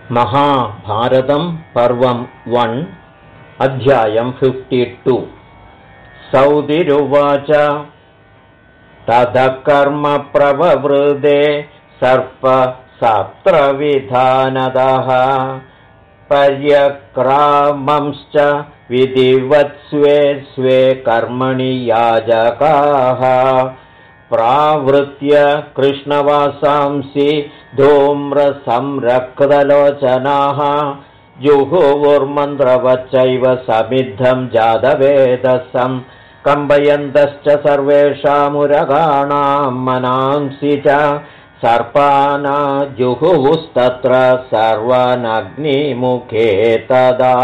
महाभारतं पर्वं 1 अध्यायं 52 सौतिरुवाच ततः कर्म प्रववृदे सर्पसप्तविधानदः पर्यक्रामंश्च विधिवत् स्वे स्वे कर्मणि याजकाः प्रावृत्य कृष्णवासांसि धूम्रसंरक्तलोचनाः जुहुवुर्मन्त्रवच्चैव समिद्धं जातवेदसं कम्पयन्तश्च सर्वेषामुरगाणां मनांसि च सर्पाना जुहुवुस्तत्र सर्वानग्निमुखे तदा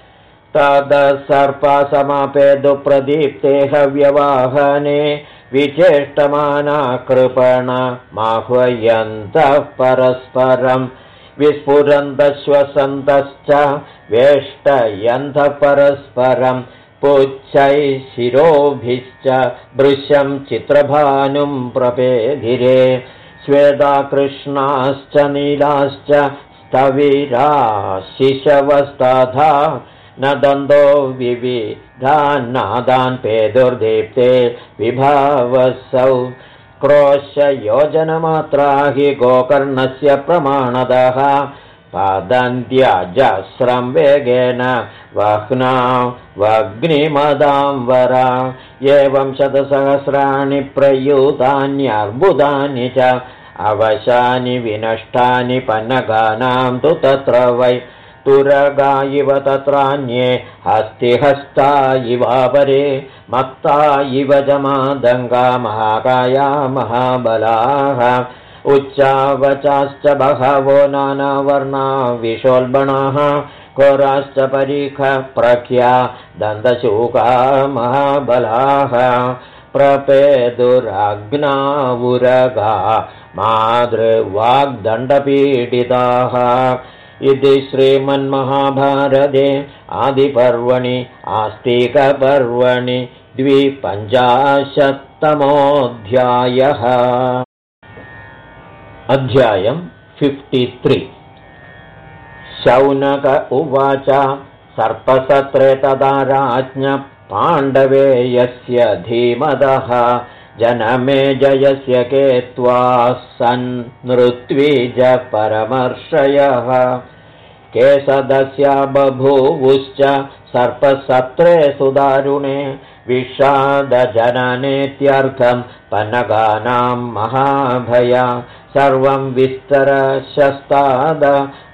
सर्पसमापेदुप्रदीप्ते हव्यवाहने विचेष्टमाना कृपणमाह्वयन्तः परस्परं विस्फुरन्तश्वसन्तश्च वेष्टयन्तः परस्परं पुच्छैः शिरोभिश्च भृशं चित्रभानुं प्रपेधिरे श्वेताकृष्णाश्च नीलाश्च स्थविराशिशवस्तथा न दन्दो विविधान्नादान् पेदुर्दीप्ते विभावसौ क्रोशयोजनमात्रा हि गोकर्णस्य प्रमाणतः पादन्त्यजस्रं वेगेन वह्ना वग्निमदां वरा एवं शतसहस्राणि प्रयुतान्यर्बुदानि च अवशानि विनष्टानि पन्नगानां तु तत्र वै तुरगा इव तत्रान्ये हस्तिहस्ता इवापरे मत्ता इव जमादङ्गा महाकाया महाबलाः उच्चावचाश्च बहवो नानावर्णा विशोल्बणाः घोराश्च परीखप्रख्या दन्तशूका महाबलाः प्रपेदुरग्नावुरगा मातृवाग्दण्डपीडिताः इति श्रीमन्महाभारते आदिपर्वणि आस्तिकपर्वणि 250तमोऽध्यायः अध्यायं 53 शौनक उवाच सर्पसत्रे तदा राज्ञ पाण्डवे यस्य धीमतः जनमे जयस्य केत्वा सन्नृत्विज परमर्षयः केशदस्या बभूवुश्च सर्पसत्रे सुदारुणे विषादजननेत्यर्थं पन्नगानां महाभया सर्वं विस्तरशस्ताद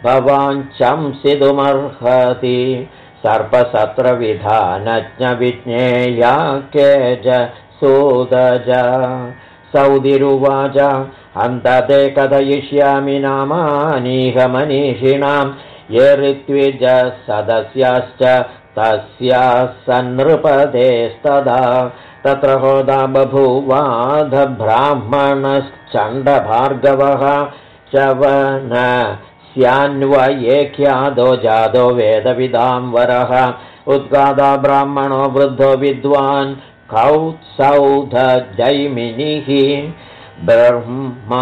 भवाञ्चंसितुमर्हति सर्पसत्रविधानज्ञ विज्ञेया केज सूदज सौदिरुवाच अन्तते कथयिष्यामि नामानीह मनीषिणां ये ऋत्विज सदस्याश्च तस्याः सन्नृपतेस्तदा तत्र होदा बभूवाध ब्राह्मणश्चण्डभार्गवः चवन स्यान्वयेख्यादो जादो वेदविदां वरः उद्गादा ब्राह्मणो वृद्धो विद्वान् कौत्सौधजैमिनिः ब्रह्मा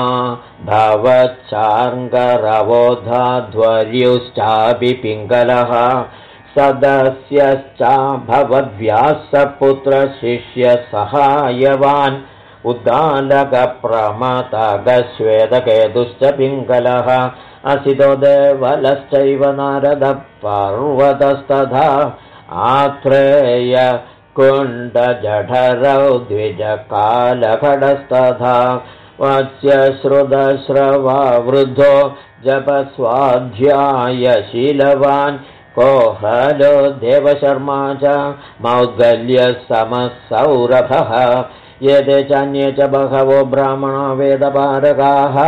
भवच्चार्ङ्गरवोधाध्वर्युश्चापि पिङ्गलः सदस्यश्च भवद्व्यासपुत्रशिष्यसहायवान् उद्दालकप्रमतगश्वेतकेतुश्च पिङ्गलः असितो देवलश्चैव नारदपर्वतस्तथा आत्रेय कुण्डजठरौ द्विजकालखडस्तथा वत्स्यश्रुतश्रवा वृद्धो जपस्वाध्यायशीलवान् कोहलो देवशर्मा च मौद्गल्यसमसौरभः एते चान्ये च बहवो ब्राह्मणा वेदपारगाः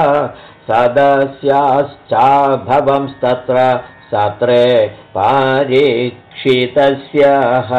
सदस्याश्चाभवंस्तत्र सत्रे पारीक्षितस्यः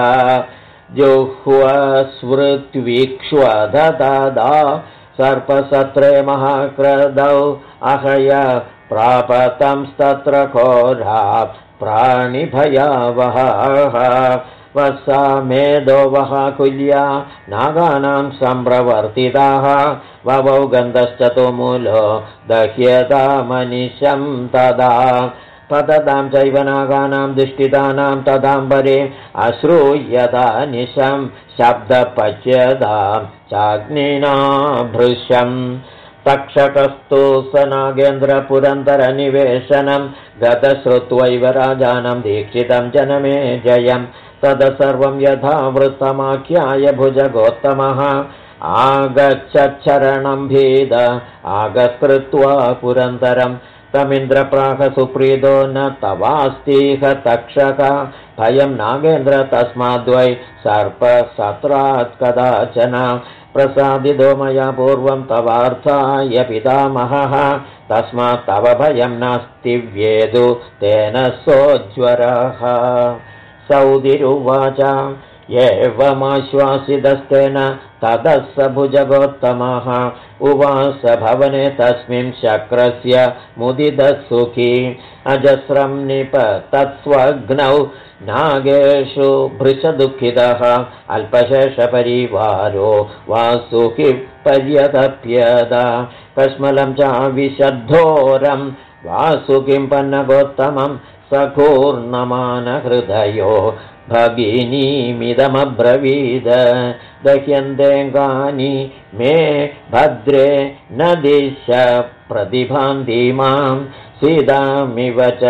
जुह्वस्मृत्वीक्ष्वददा सर्पसत्रे महाक्रदौ अहय प्रापतंस्तत्र घोरा प्राणिभयावहः वत्सा मेदो वहाकुल्या नागानां सम्प्रवर्तिताः ववौ गन्धश्च तुमुलो दह्यता मनिशं तदा पततां चैव नागानां दुष्टितानां तदाम्बरे अश्रूयता निशं शब्दपच्यतां चाग्निना भृशम् तक्षकस्तु स नागेन्द्रपुरन्दरनिवेशनं गतश्रुत्वैव राजानं दीक्षितं जनमे जयं तद सर्वं यथा वृत्तमाख्याय भुजगोत्तमः आगच्छच्छरणं भीद आगत्कृत्वा पुरन्दरं तमिन्द्रप्राह सुप्रीतो न तवास्तीह तक्षक भयं नागेन्द्र तस्माद्वै सर्पसत्रात् कदाचन प्रसादितो मया पूर्वं तवार्थाय पितामहः तस्मात् तव भयं नास्ति व्येदु तेन सोज्वरः सौदिरुवाच एवमाश्वासितस्तेन ततः स भुजगोत्तमः उवास भवने तस्मिन् शक्रस्य मुदितः सुखी अजस्रं निपतत्स्वग्नौ नागेषु भृशदुःखितः अल्पशेषपरिवारो वासुकिः पर्यतप्यत कश्मलं चाविशद्धोरं वासुकिं पन्नगोत्तमं सघूर्णमानहृदयो भगिनीमिदमब्रवीद दह्यन्तेऽङ्गानि मे भद्रे न दिश प्रतिभान्ति मां सीतामिव च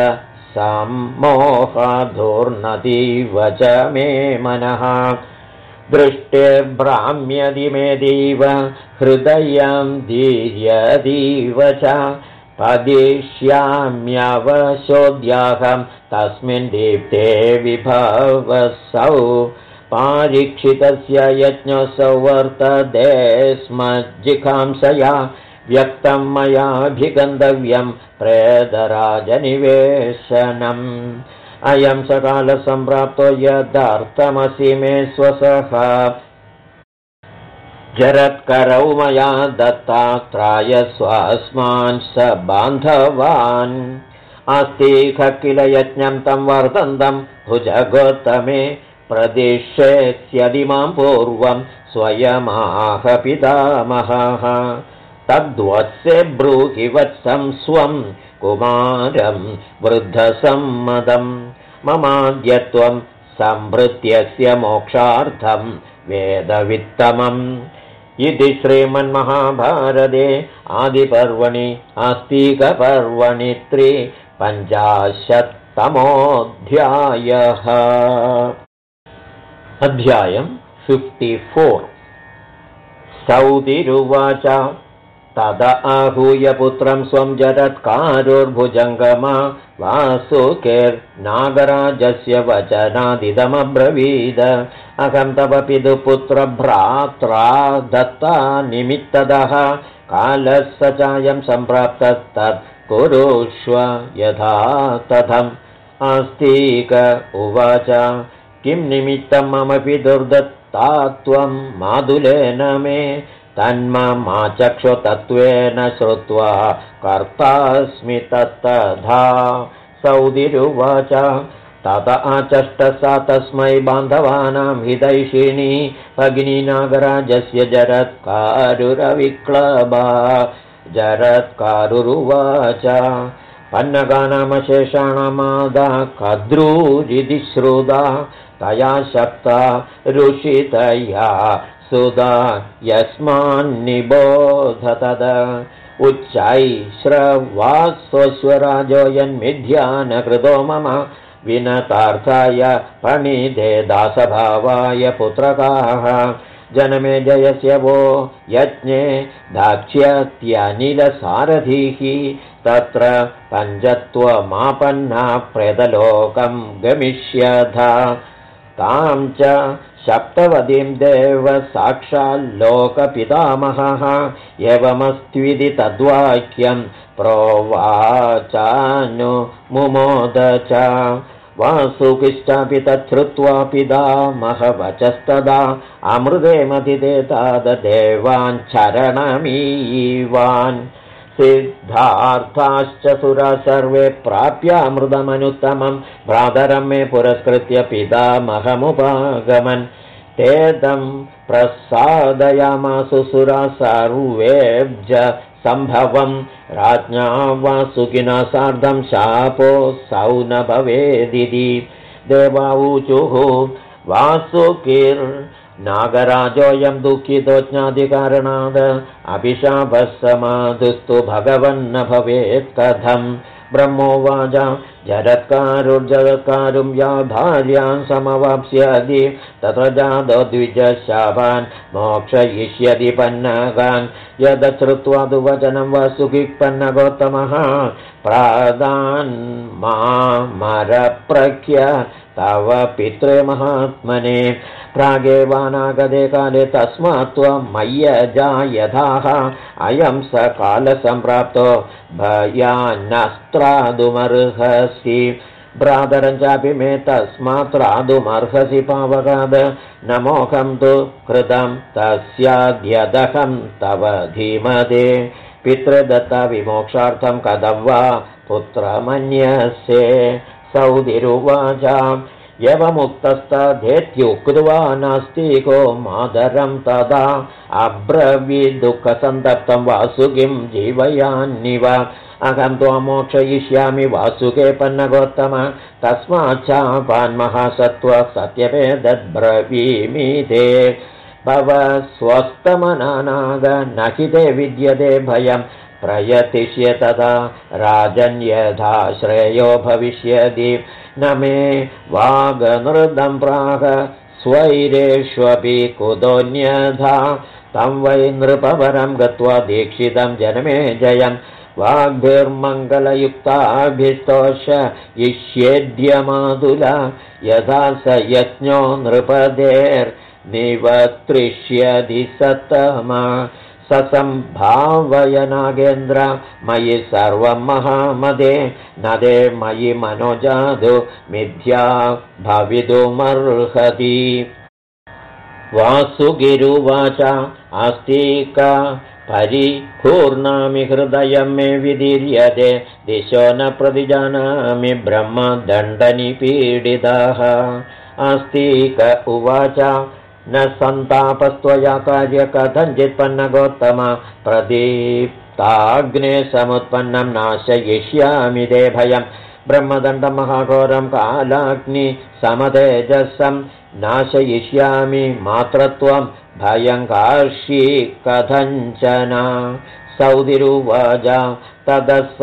सम्मोहाधूर्नदीव च मे मनः दृष्टिर्भ्राम्यदि मेदीव हृदयं दीर्यदीव च पदिष्याम्यवशोद्याहं तस्मिन् दीप्ते विभवसौ पारीक्षितस्य यज्ञोऽसौ वर्तते स्म जिघांसया व्यक्तं मयाभिगन्तव्यं प्रेतराजनिवेशनम् अयं सकालसम्प्राप्तो यदार्थमसि मे स्वसः जरत्करौ मया दत्तात्रायस्वास्मान् स बान्धवान् आस्तिक किल यज्ञं तं वर्तन्तं भुजगोत्तमे प्रदिशेत्स्यदि मां पूर्वं स्वयमाह पितामहः तद्वत्से ब्रूहि वत्सं स्वं कुमारं वृद्धसम्मतं ममाद्यत्वं संभृत्यस्य मोक्षार्थं वेदवित्तमम् इति श्रीमन्महाभारते आदिपर्वणि आस्तिकपर्वणि 53तमोऽध्यायः। अध्यायं 54। सौतिरुवाच तद आहूय पुत्रं स्वं जरत्कारुर्भुजङ्गमा वासुकेर्नागराजस्य वचनादिदमब्रवीद अहं तव पितुपुत्रभ्रात्रा दत्ता निमित्तदः कालः स चायं सम्प्राप्तस्तत् कुरुष्व यथा तथम् आस्तिक उवाच किं निमित्तं मम पितुर्दत्ता त्वं मादुलेन मे तन्ममाचक्षुतत्त्वेन श्रुत्वा कर्तास्मि तत्तथा सौदिरुवाच तत आचष्ट सा तस्मै बान्धवानां हितैषिणी भगिनी नागराजस्य जरत्कारुरविक्लबा जरत्कारुरुवाच पन्नगानामशेषाणामादा कद्रूरिति श्रुता तया शक्ता ऋषितया सुधा यस्मान्निबोधतद उच्चैश्रवास्वश्वराजो यन्मिथ्यानकृतो मम विनतार्थाय पणिधे दासभावाय पुत्रकाः जनमे जयस्य वो यज्ञे दाक्ष्यत्यनिलसारथिः तत्र पञ्चत्वमापन्ना प्रेतलोकं गमिष्यथा तां च सप्तवतीं देव साक्षाल्लोकपितामहः एवमस्त्विति तद्वाक्यं प्रोवाचानुमुमोद च वासुकिश्चापि तच्छ्रुत्वा पितामहवचस्तदा अमृते मथिते ताददेवान् चरणमीवान् सिद्धार्थाश्च सुरा सर्वे प्राप्यामृतमनुत्तमं भ्रातरं मे पुरस्कृत्य पितामहमुपागमन् तेदं प्रसादयामासु सुरा सर्वेभ्य सम्भवं राज्ञा वासुकिना सार्धं शापोऽसौ न भवेदिति देवाऊचुः वासुकिर्नागराजोऽयं दुःखितो ज्ञातिकारणाद् अभिशापः समाधुस्तु भगवन्न भवेत् कथम् ब्रह्मोवाच जरत्कारुर्जरत्कारुं या भार्यां समवाप्स्यति तत्र जातो द्विजशापान् मोक्षयिष्यति पन्नगान् यदश्रुत्वा तु वचनं वासुकिः पन्नगोत्तमः प्रादान्मामरप्रख्य तव पित्रे महात्मने प्रागेवानागते काले तस्मात् त्वं मय्यजायथाः अयं स कालसम्प्राप्तो भयान्नस्त्रादुमर्हसि भ्रातरं चापि मे तस्मात् त्रादुमर्हसि पावकाद न मोहं तु कृतं तस्याद्यदहं तव धीमते पितृदत्ता विमोक्षार्थं कथं वा पुत्रमन्यसे सौदिरुवाच यवमुक्तस्तथेत्युक्त्वा नास्तिको मातरं तदा अब्रवीद्दुःखसन्तप्तं वासुकिं जीवयान्निव अहं त्वां मोक्षयिष्यामि वासुके पन्नगोत्तम तस्माच्छापान्महासत्त्व सत्यमेतद्ब्रवीमि ते भव स्वस्थमनानाग न हि ते विद्यते भयं प्रयतिष्य तदा राजन् यथा श्रेयो भविष्यति न मे वागनृदं प्राह स्वैरेष्वपि कुतोऽन्यथा तं वै नृपवरं गत्वा दीक्षितं जनमे जयं वाग्भिर्मङ्गलयुक्ताभिस्तोष इष्येद्यमातुला यथा स यज्ञो नृपदेर्निवत्रिष्यति सत्तमा ससम्भावय नागेन्द्र मयि सर्वं महामदे न ते मयि मनोजादु मिथ्या भवितुमर्हति वासुगिरुवाच आस्तिका परिपूर्णामि हृदयं मे विदीर्यते दिशो न प्रतिजानामि ब्रह्मदण्डनिपीडिताः आस्तिक उवाच न सन्तापस्त्वया कार्य कथञ्चित् पन्नगोत्तम प्रदीप्ताग्ने समुत्पन्नं नाशयिष्यामि ते भयं ब्रह्मदण्डं महाघोरं कालाग्नि समतेजसं नाशयिष्यामि मात्रत्वं भयं कार्षी कथञ्चन सौदिरुवाच ततः स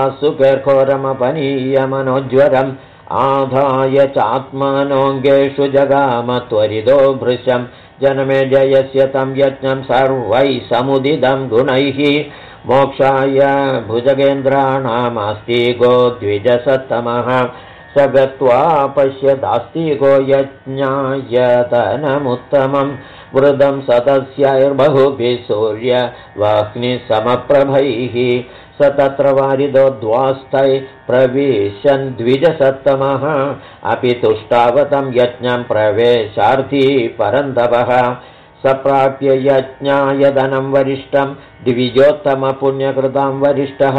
वासुकिर्घोरमपनीयमनोज्वरम् आधाय चात्मनोऽङ्गेषु जगाम त्वरितो भृशं जनमे जयस्य तं यज्ञं सर्वैः समुदितं गुणैः मोक्षाय भुजगेन्द्राणामास्तिको द्विजसत्तमः स गत्वा पश्यदास्तिको यज्ञायतनमुत्तमं वृदं सदस्यैर्बहुभिः सूर्यवाह्निसमप्रभैः स तत्र वारिदोद्वास्तैः प्रविशन् द्विजसत्तमः अपि तुष्टावतं यज्ञं प्रवेशार्थी परन्तपः सप्राप्य यज्ञायधनं वरिष्ठं द्विजोत्तमपुण्यकृतां वरिष्ठः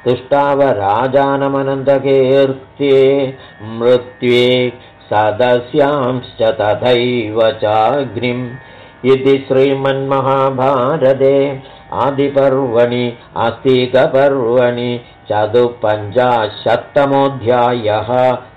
तुष्टावराजानमनन्तकीर्ते मृत्वे सदस्यांश्च तथैव चाग्निम् इति श्रीमन्महाभारते आदिपर्वणि आस्तिकपर्वणि 45तमोऽध्यायः।